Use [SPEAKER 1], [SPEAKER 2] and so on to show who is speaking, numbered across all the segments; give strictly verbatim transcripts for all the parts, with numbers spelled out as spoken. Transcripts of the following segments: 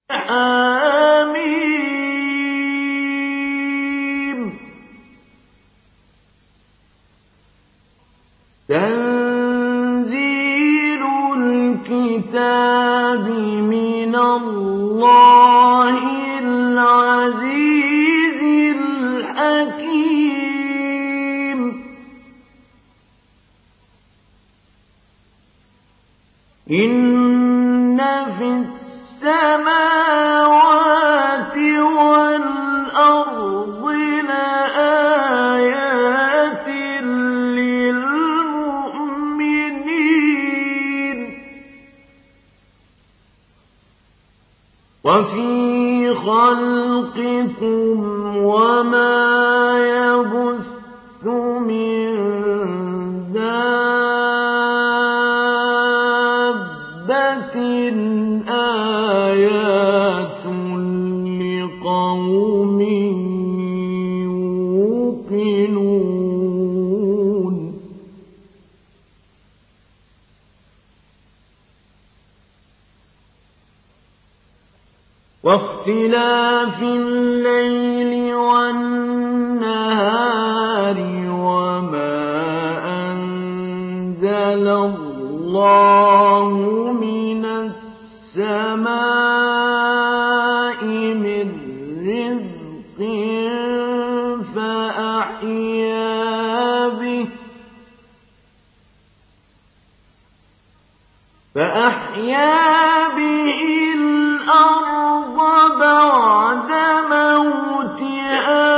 [SPEAKER 1] حميم تنزيل الكتاب من الله العزيز الحكيم إن في السماوات والأرض لآيات للمؤمنين وفي خلقكم وما يبث من دابة آيات لقوم يوقنون واختلاف الليل والنهار وما أنزل الله من السماء من رزق فأحيا به فأحيا به الأرض بعد موتها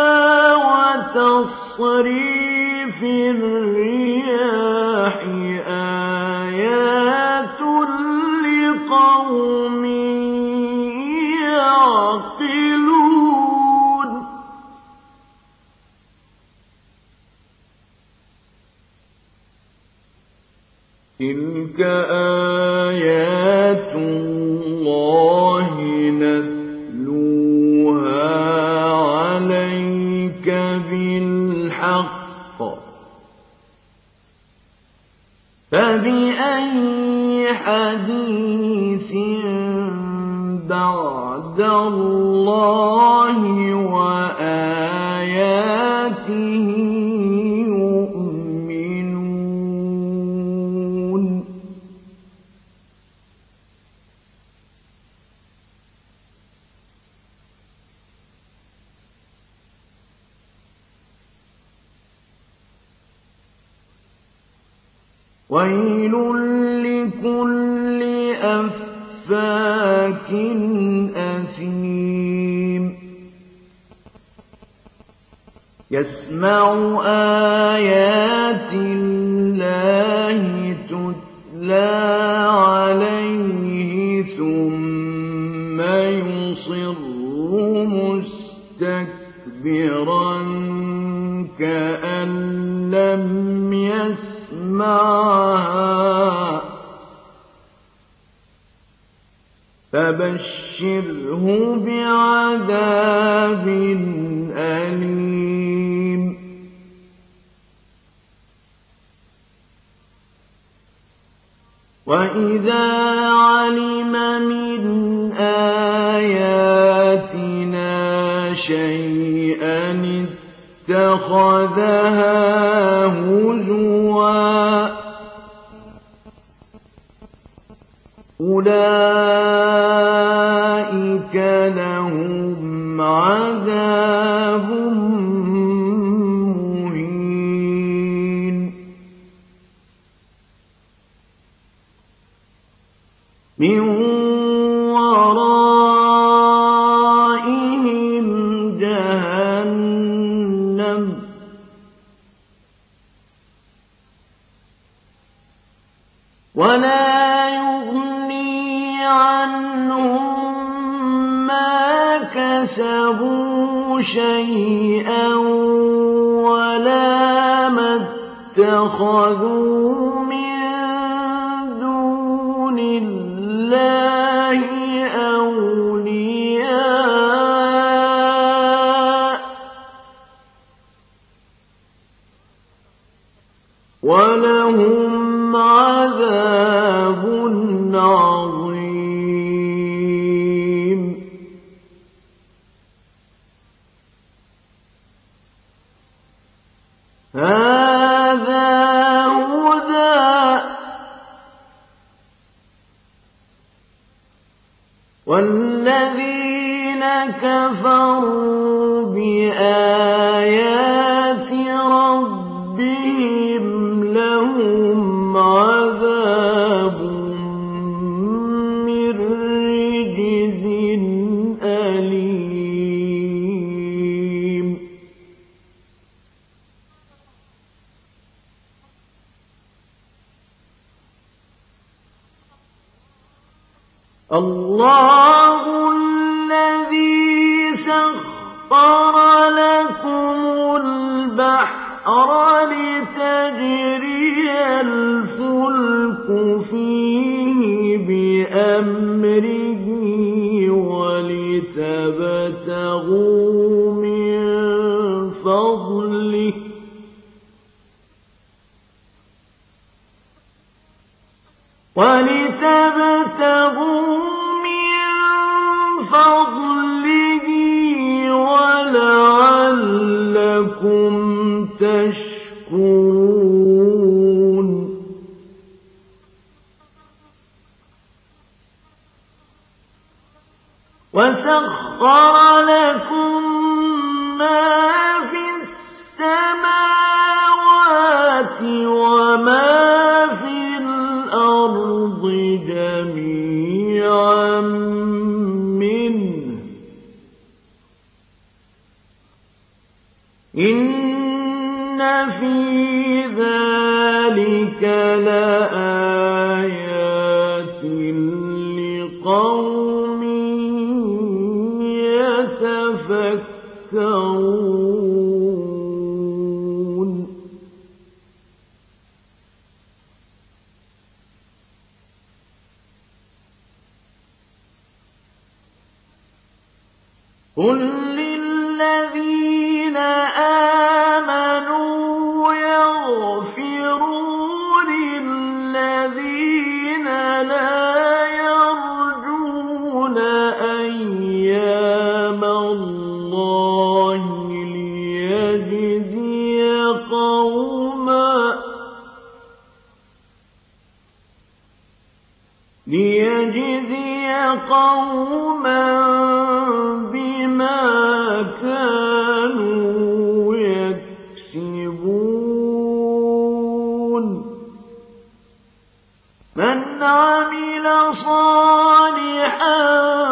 [SPEAKER 1] وتصريف الرياح آيات لقوم يعقلون تلك آيات الله نتلوها عليك بالحق فبأي حديث بعد الله وآياته يؤمنون ويل لكل أفاك أثيم يسمع آيات الله تتلى عليه ثم يصر مستكبرا كأن لم يسمعها فبشره بعذاب أليم وإذا علم من آياتنا شيئا اتخذها هزوا أولئك لهم عذاب مهين من ورائهم جهنم ولا يغني عنهم ما كسبوا شيئا ولا ما اتخذوا من دون الله أولياء ولهم عذاب عظيم والذين كفروا بآيات ربهم لهم عذاب من رجز أليم الله الذي سخر لكم البحر لتجري الفلك فيه بأمره ولتبتغوا من فضله ولتبتغوا من فضله ولعلكم تشكرون وسخر لكم ما في السماوات وما في الأرض جميعا منه إن في ذلك لآيات لقوم يتفكرون قل للذين آمنوا يغفروا للذين لا يرجون أيام الله ليجزي قوما ليجزي قوما بما كانوا يكسبون من عمل صالحا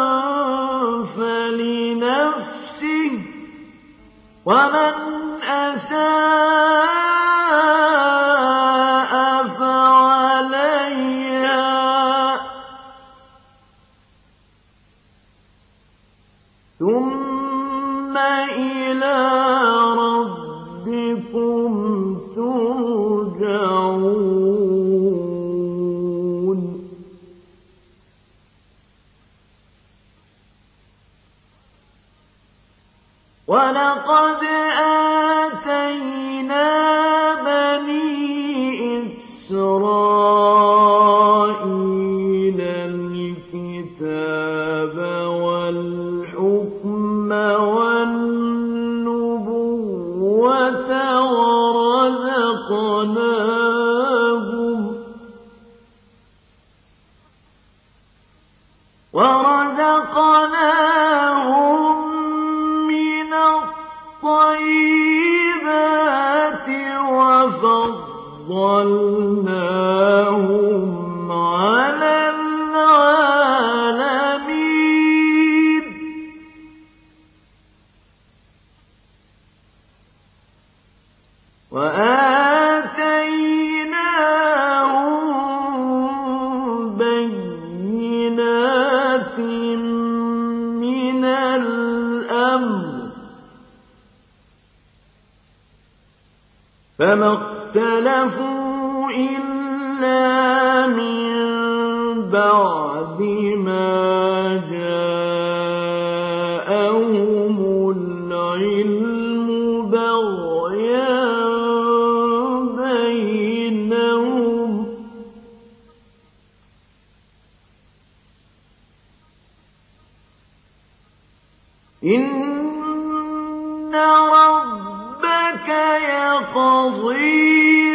[SPEAKER 1] فلنفسه ومن أساء فعليها ثم إلى ربكم ترجعون ولقد آتينا بني إسرائيل الكتاب والحكم والنبوة ورزقناهم ورزقناهم من الطيبات وفضلناهم على العالمين وآتيناهم بينات من الأمر فما اختلفوا إلا من بعد ما جاءهم العلم بغيا بينهم إن ربك يقضي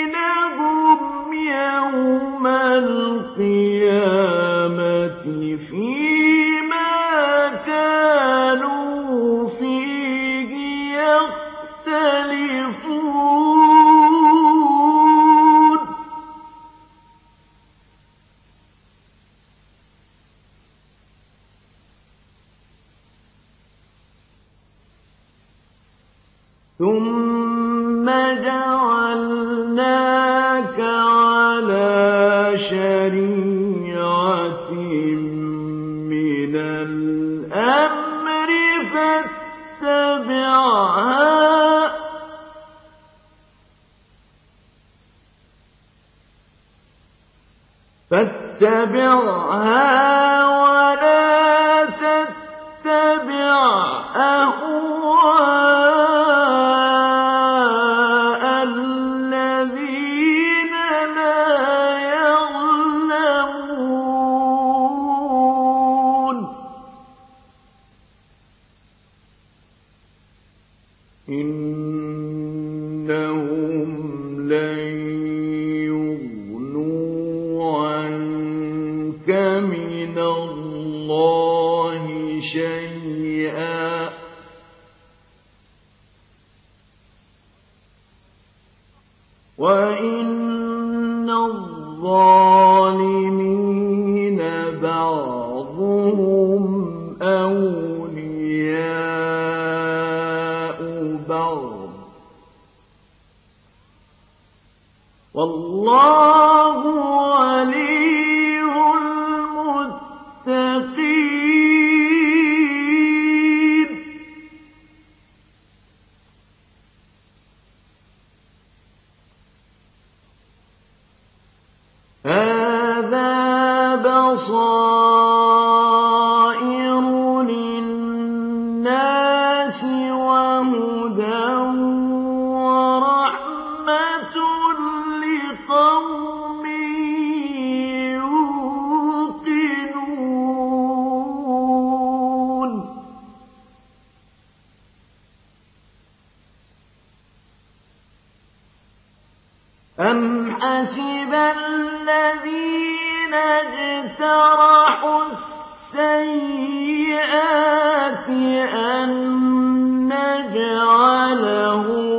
[SPEAKER 1] بينهم يوم القيامة فيما كانوا فيه يختلفون ثم جعلناك على شريعة من الأمر فاتبعها فاتبعها ولا تتبع أهواء الذين لا يعلمون إنهم لن يغنوا عنك من الله شيئا وإن الظالمين بعضهم أولياء بعض والله ولي المتقين هذا بصائر للناس وهدى ورحمة لقوم يوقنون أم حسب الذين اجترحوا السيئات أن نجعلهم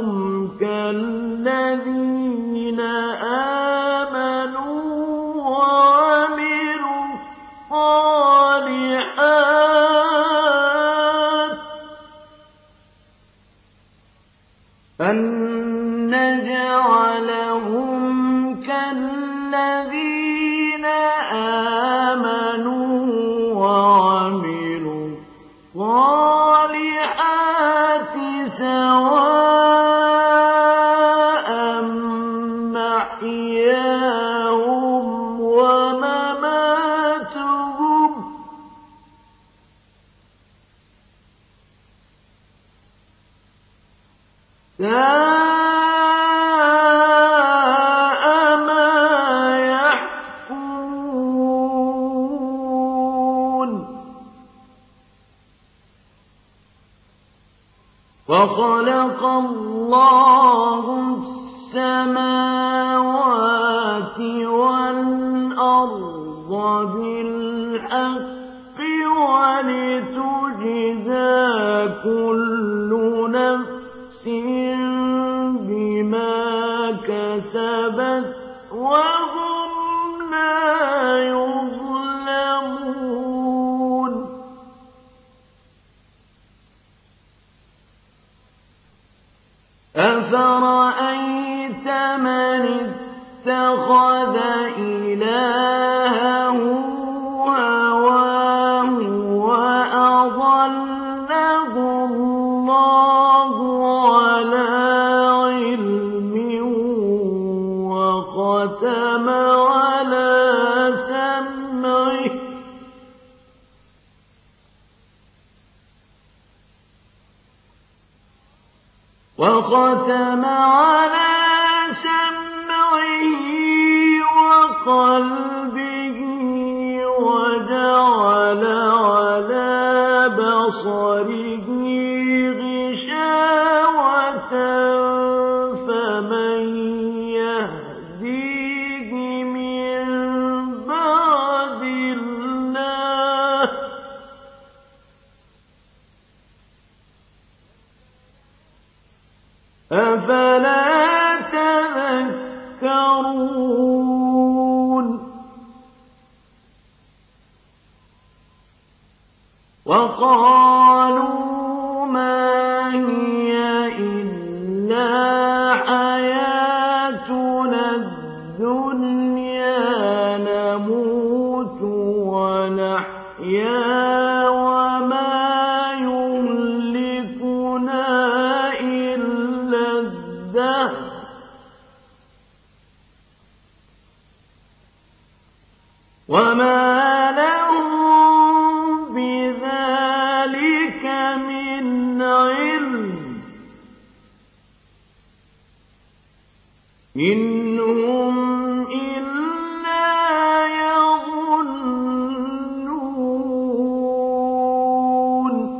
[SPEAKER 1] كالذين آمنوا وعملوا الصالحات أن نجعلهم كالذين آمنوا وعملوا الصالحات سواء محياهم ومماتهم ساء ما يحكمون وخلق الله السماوات والأرض بالحق ولتجزى كل نفس بما كسبت وهم لا يظلمون أفرأيت من اتخذ إلهه هواه وأضله الله على علم وختم على سمعه وختم على سمعه وقلبه وجعل على بصره غشاوة فمن يهديه من بعد الله أفلا تذكرون وقالوا ما هي إلا حياتنا الدنيا نموت ونحيا وما يهلكنا إلا الدهر وما لهم بذلك من علم إن هم إلا يظنون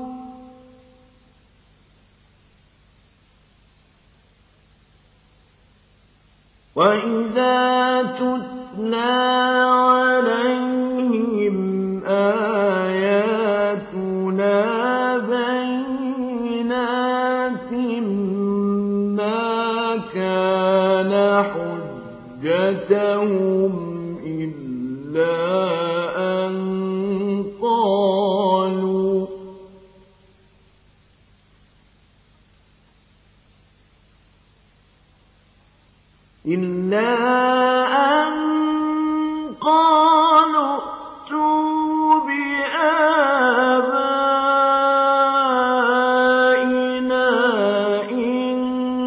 [SPEAKER 1] وإذا تتلى عليهم آياتنا بينات ما كان حجتهم إلا أن قالوا إلا أن قالوا ائتوا بآبائنا إن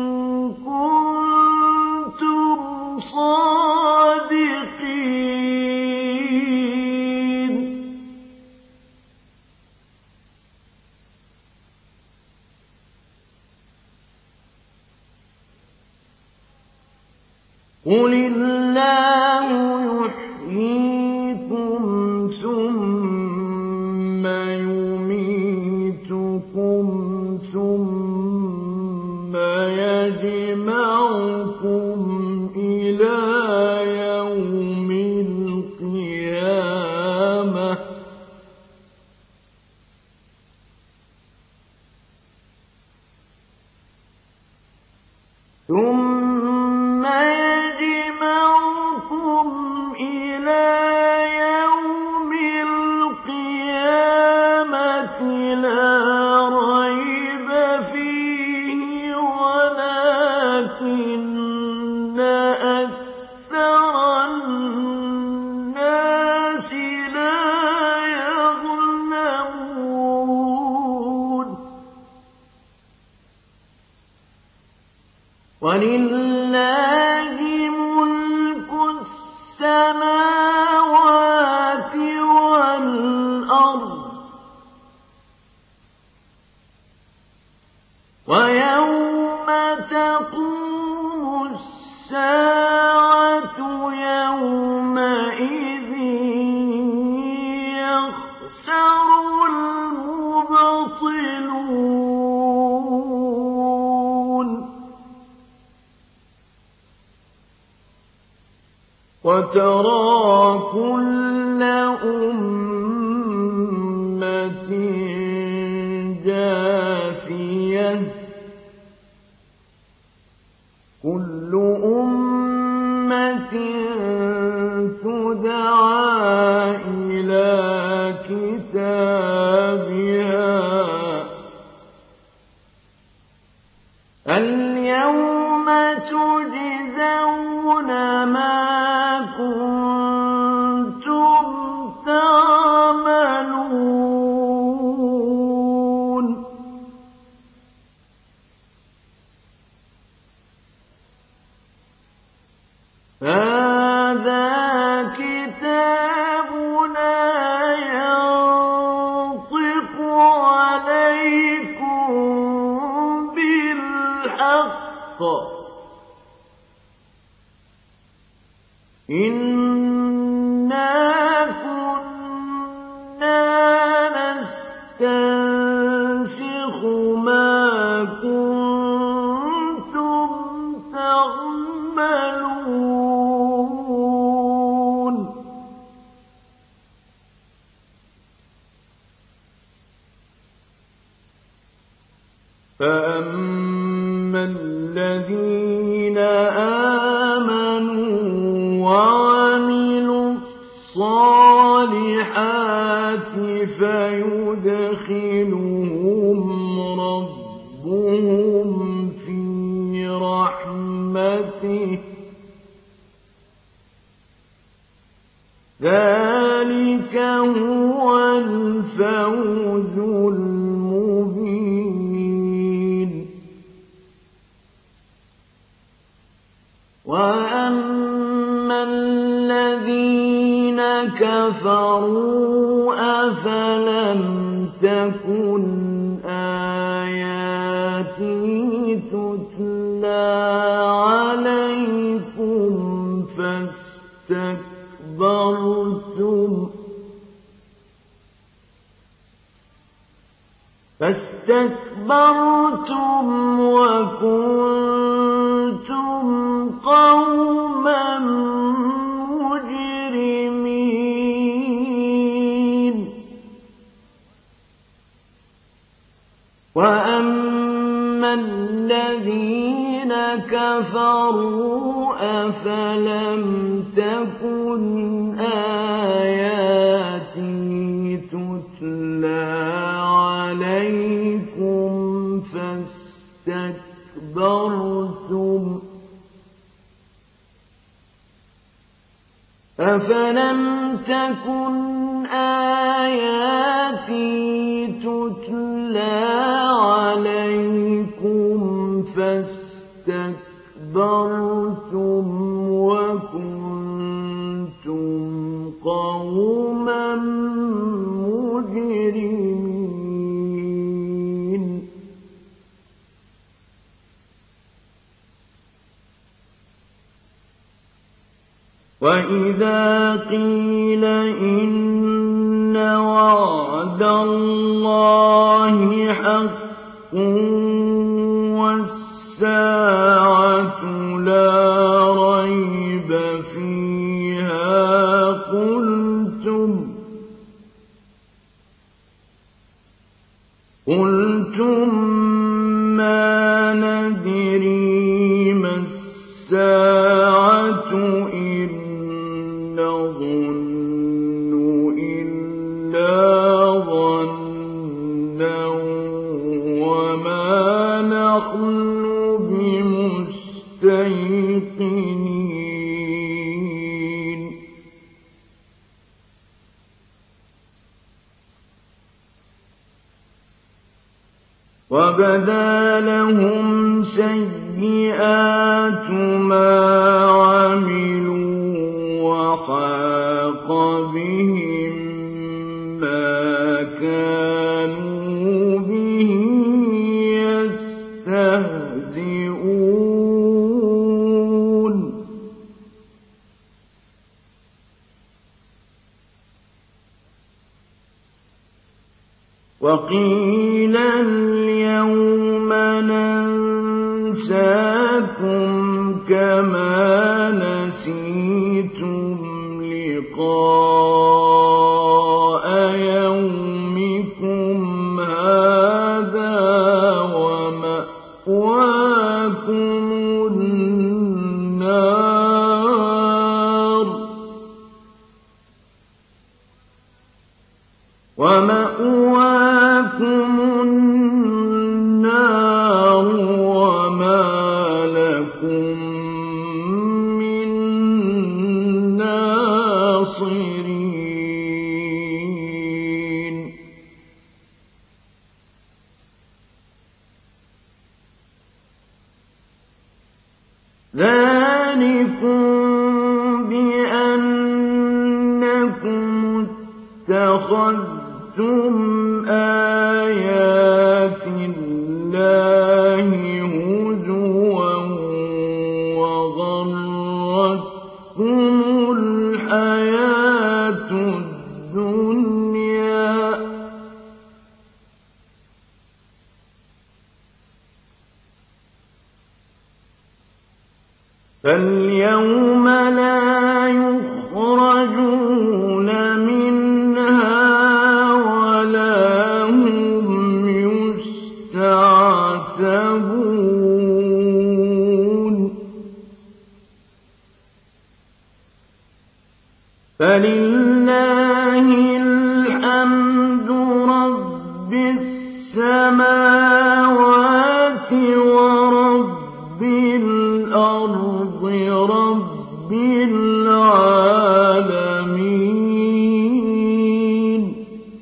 [SPEAKER 1] كنتم صادقين قل الله يحييكم ثم يميتكم ثم يجمعكم إلى يوم القيامة ثم يجمعكم إلى يوم القيامة لا ريب فيه ولكن أكثر الناس لا يعلمون ولله ملك السماوات والأرض ويوم تقوم الساعة يومئذ يخسر المبطلون وترى كل أمة جاثية كل أمة تدعى إلى كتابها اليوم تجزون ما كنتم تعملون هذا كتابنا ينطق عليكم بالحق إنا كنا نستنسخ ما كنتم تعملون فأما الذين آمنوا وعملوا الصالحات فيدخلهم ربهم في رحمته ذلك هو الفوز المبين. وأما الذين كفروا أفلم تكن آياتي تتلى عليكم فاستكبرتم فاستكبرتم وكنتم قوما مجرمين. وأما الذين كفروا أفلم تكن آياتي تتلى عليكم فاستكبرتم أفلم تكن آياتي تتلى عليكم فاستكبرتم وكنتم قوما مجرمين. وإذا قيل إن وعد الله حق والساعة لا ريب فيها قلتم قلتم ما ندري ما الساعة إن نظن إلا ظنا وما نحن بمستيقنين. وبدا لهم سيئات ما عملوا وحاق بهم ما كانوا به يستهزئون. وقيل اليوم ننساكم كما نسيتم لقاء يومكم هذا ومأواكم النار ومأواكم النار وما لكم من ناصرين. ذلكم بأنكم اتخذتم آيات الله هزوا وغرتكم الحياة الدنيا فاليوم لا يخرجون منها ولا هم يستعتبون. فلله الحمد رب السماوات ورب الأرض رب العالمين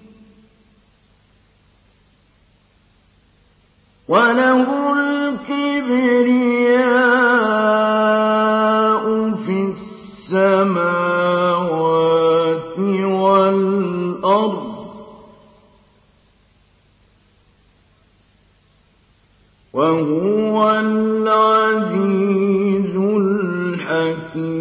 [SPEAKER 1] وله الكبرياء في السماوات والأرض وهو العزيز الحكيم